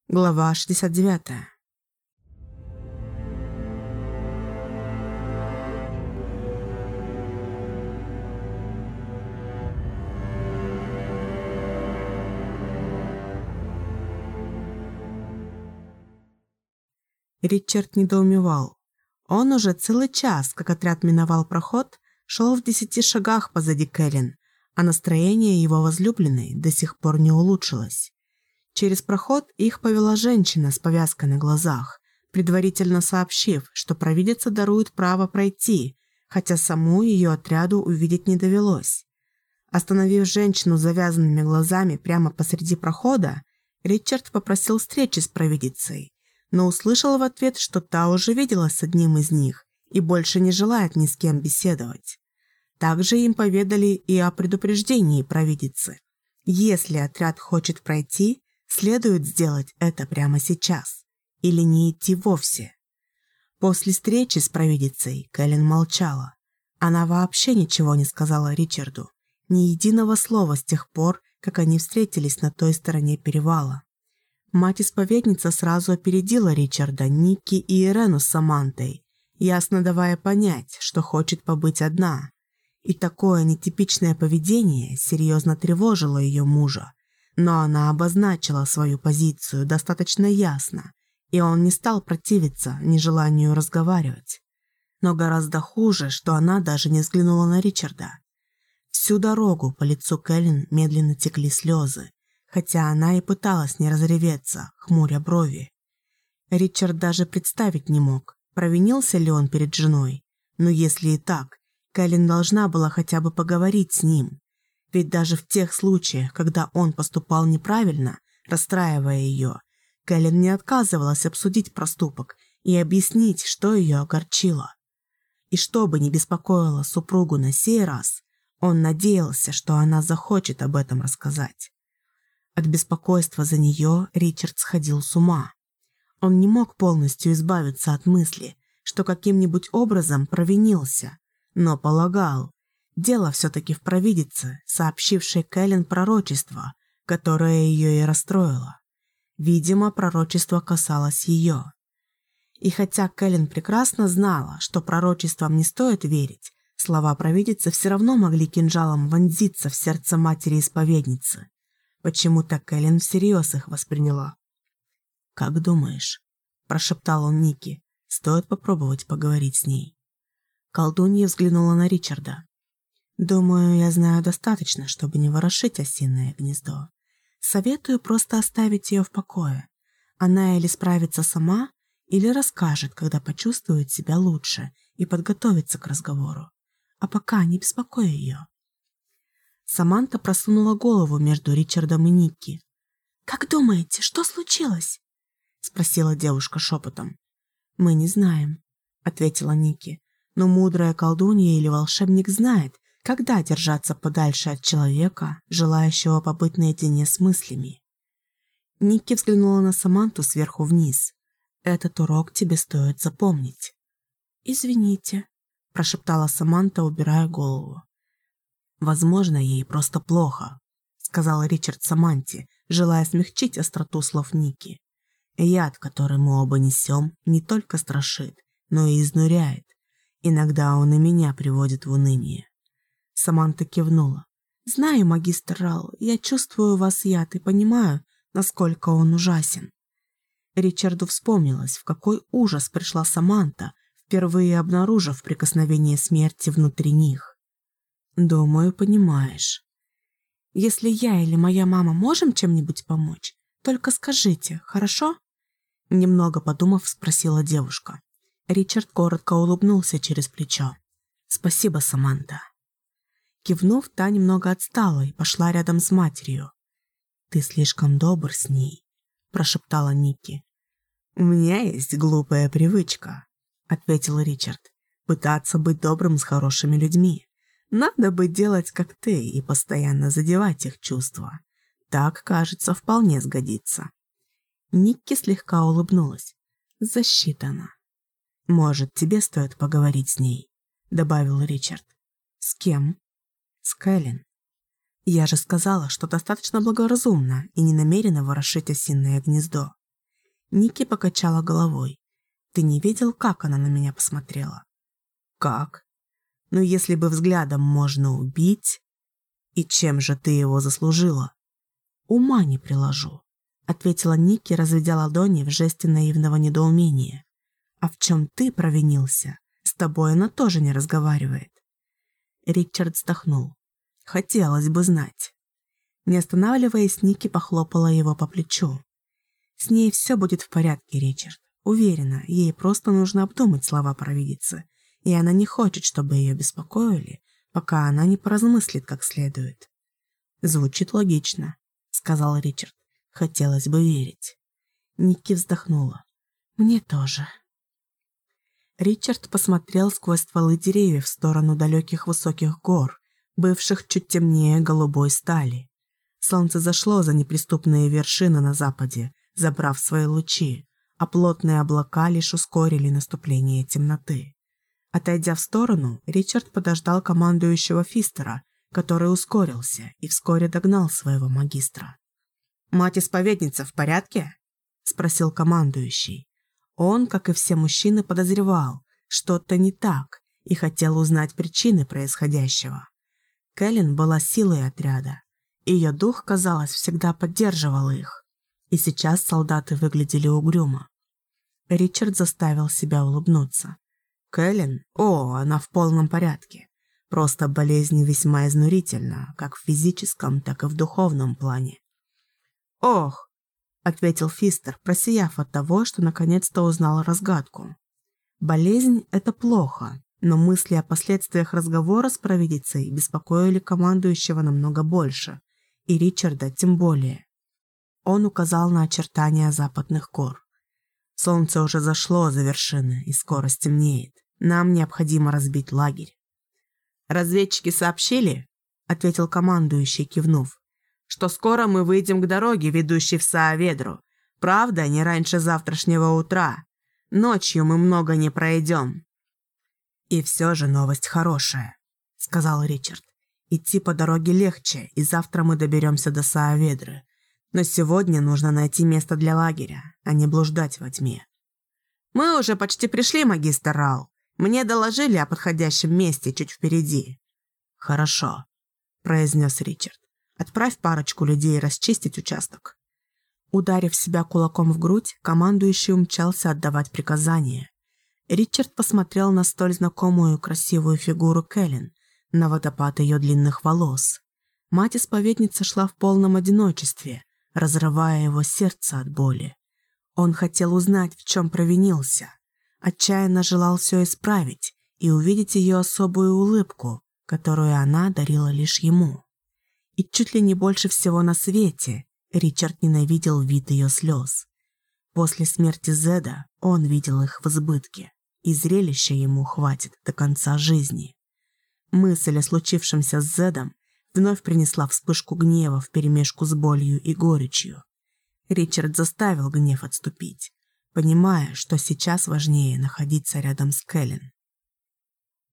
Глава 69. Ричард недоумевал. Он уже целый час, как отряд миновал проход, шел в 10 шагах позади Кэлен, а настроение его возлюбленной до сих пор не улучшилось. Через проход их повела женщина с повязкой на глазах, предварительно сообщив, что провидица дарует право пройти, хотя саму ее отряду увидеть не довелось. Остановив женщину с завязанными глазами прямо посреди прохода, Ричард попросил встречи с провидицей, но услышал в ответ, что та уже виделась с одним из них и больше не желает ни с кем беседовать. Также им поведали и о предупреждении провидицы. Если отряд хочет пройти, следует сделать это прямо сейчас или не идти вовсе. После встречи с провидицей Кэлен молчала. Она вообще ничего не сказала Ричарду, ни единого слова с тех пор, как они встретились на той стороне перевала. Мать-исповедница сразу опередила Ричарда, Никки и Ирену с Самантой, ясно давая понять, что хочет побыть одна. И такое нетипичное поведение серьезно тревожило ее мужа. Но она обозначила свою позицию достаточно ясно, и он не стал противиться нежеланию разговаривать. Но гораздо хуже, что она даже не взглянула на Ричарда. Всю дорогу по лицу Кэлен медленно текли слезы, хотя она и пыталась не разреветься, хмуря брови. Ричард даже представить не мог, провинился ли он перед женой, но если и так, Кэлен должна была хотя бы поговорить с ним. Ведь даже в тех случаях, когда он поступал неправильно, расстраивая ее, Кэлен не отказывалась обсудить проступок и объяснить, что ее огорчило. И что бы ни беспокоило супругу на сей раз, он надеялся, что она захочет об этом рассказать. От беспокойства за нее Ричард сходил с ума. Он не мог полностью избавиться от мысли, что каким-нибудь образом провинился, но полагал, дело все-таки в провидице, сообщившей Кэлен пророчество, которое ее и расстроило. Видимо, пророчество касалось ее. И хотя Кэлен прекрасно знала, что пророчествам не стоит верить, слова провидицы все равно могли кинжалом вонзиться в сердце матери-исповедницы. Почему-то Кэлен всерьез их восприняла. «Как думаешь?» – прошептал он Никки. «Стоит попробовать поговорить с ней». Колдунья взглянула на Ричарда. «Думаю, я знаю достаточно, чтобы не ворошить осиное гнездо. Советую просто оставить ее в покое. Она или справится сама, или расскажет, когда почувствует себя лучше и подготовится к разговору. А пока не беспокой ее». Саманта просунула голову между Ричардом и Никки. «Как думаете, что случилось?» — спросила девушка шепотом. «Мы не знаем», — ответила Никки. «Но мудрая колдунья или волшебник знает, когда держаться подальше от человека, желающего побыть наедине с мыслями». Никки взглянула на Саманту сверху вниз. «Этот урок тебе стоит запомнить». «Извините», — прошептала Саманта, убирая голову. «Возможно, ей просто плохо», — сказал Ричард Саманте, желая смягчить остроту слов Никки. «Яд, который мы оба несем, не только страшит, но и изнуряет. Иногда он и меня приводит в уныние». Саманта кивнула. «Знаю, магистр Рал, я чувствую вас яд и понимаю, насколько он ужасен». Ричарду вспомнилось, в какой ужас пришла Саманта, впервые обнаружив прикосновение смерти внутри них. «Думаю, понимаешь. Если я или моя мама можем чем-нибудь помочь, только скажите, хорошо?» Немного подумав, спросила девушка. Ричард коротко улыбнулся через плечо. «Спасибо, Саманта». Кивнув, та немного отстала и пошла рядом с матерью. «Ты слишком добр с ней», – прошептала Никки. «У меня есть глупая привычка», – ответил Ричард, – «пытаться быть добрым с хорошими людьми. Надо бы делать, как ты, и постоянно задевать их чувства. Так, кажется, вполне сгодится». Никки слегка улыбнулась. «Засчитано». «Может, тебе стоит поговорить с ней», — добавил Ричард. «С кем?» «С Кэлен. Я же сказала, что достаточно благоразумна и не намерена ворошить осиное гнездо». Ники покачала головой. «Ты не видел, как она на меня посмотрела?» «Как? Ну, если бы взглядом можно убить...» «И чем же ты его заслужила?» «Ума не приложу», — ответила Ники, разведя ладони в жесте наивного недоумения. «А в чем ты провинился? С тобой она тоже не разговаривает». Ричард вздохнул. «Хотелось бы знать». Не останавливаясь, Ники похлопала его по плечу. «С ней все будет в порядке, Ричард. Уверена, ей просто нужно обдумать слова провидицы, и она не хочет, чтобы ее беспокоили, пока она не поразмыслит как следует». «Звучит логично», — сказал Ричард. «Хотелось бы верить». Ники вздохнула. «Мне тоже». Ричард посмотрел сквозь стволы деревьев в сторону далеких высоких гор, бывших чуть темнее голубой стали. Солнце зашло за неприступные вершины на западе, забрав свои лучи, а плотные облака лишь ускорили наступление темноты. Отойдя в сторону, Ричард подождал командующего Фистера, который ускорился и вскоре догнал своего магистра. «Мать-исповедница в порядке?» – спросил командующий. Он, как и все мужчины, подозревал, что-то не так, и хотел узнать причины происходящего. Кэлен была силой отряда. Ее дух, казалось, всегда поддерживал их. И сейчас солдаты выглядели угрюмо. Ричард заставил себя улыбнуться. «Кэлен? О, она в полном порядке. Просто болезнь весьма изнурительна, как в физическом, так и в духовном плане». «Ох!» — ответил Фистер, просияв от того, что наконец-то узнал разгадку. Болезнь — это плохо, но мысли о последствиях разговора с провидицей беспокоили командующего намного больше, и Ричарда тем более. Он указал на очертания западных гор. «Солнце уже зашло за вершины, и скоро стемнеет. Нам необходимо разбить лагерь». «Разведчики сообщили?» — ответил командующий, кивнув. «Что скоро мы выйдем к дороге, ведущей в Сааведру. Правда, не раньше завтрашнего утра. Ночью мы много не пройдем». «И все же новость хорошая», — сказал Ричард. «Идти по дороге легче, и завтра мы доберемся до Сааведры. Но сегодня нужно найти место для лагеря, а не блуждать во тьме». «Мы уже почти пришли, магистр Рал. Мне доложили о подходящем месте чуть впереди». «Хорошо», — произнес Ричард. «Отправь парочку людей расчистить участок». Ударив себя кулаком в грудь, командующий умчался отдавать приказания. Ричард посмотрел на столь знакомую красивую фигуру Кэлен, на водопад ее длинных волос. Мать-исповедница шла в полном одиночестве, разрывая его сердце от боли. Он хотел узнать, в чем провинился. Отчаянно желал все исправить и увидеть ее особую улыбку, которую она дарила лишь ему. И чуть ли не больше всего на свете Ричард ненавидел вид ее слез. После смерти Зеда он видел их в избытке, и зрелища ему хватит до конца жизни. Мысль о случившемся с Зедом вновь принесла вспышку гнева вперемешку с болью и горечью. Ричард заставил гнев отступить, понимая, что сейчас важнее находиться рядом с Кэлен.